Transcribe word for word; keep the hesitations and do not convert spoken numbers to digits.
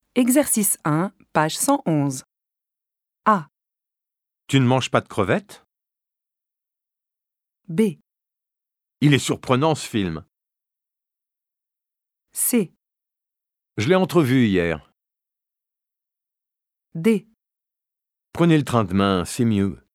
Exercice un, page cent onze. A. Tu ne manges pas de crevettes? B. Il est surprenant ce film. C. Je l'ai entrevu hier. D. Prenez le train demain, c'est mieux.